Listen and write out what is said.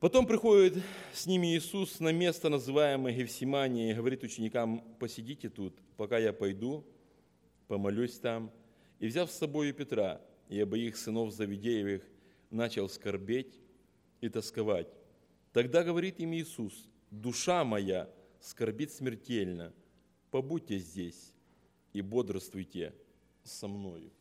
Потом приходит с ними Иисус на место, называемое Гефсимания, и говорит ученикам: посидите тут, пока я пойду, помолюсь там. И, взяв с собой и Петра, и обоих сынов Завидеевых, начал скорбеть и тосковать. Тогда говорит им Иисус: душа моя скорбит смертельно, побудьте здесь и бодрствуйте со мною.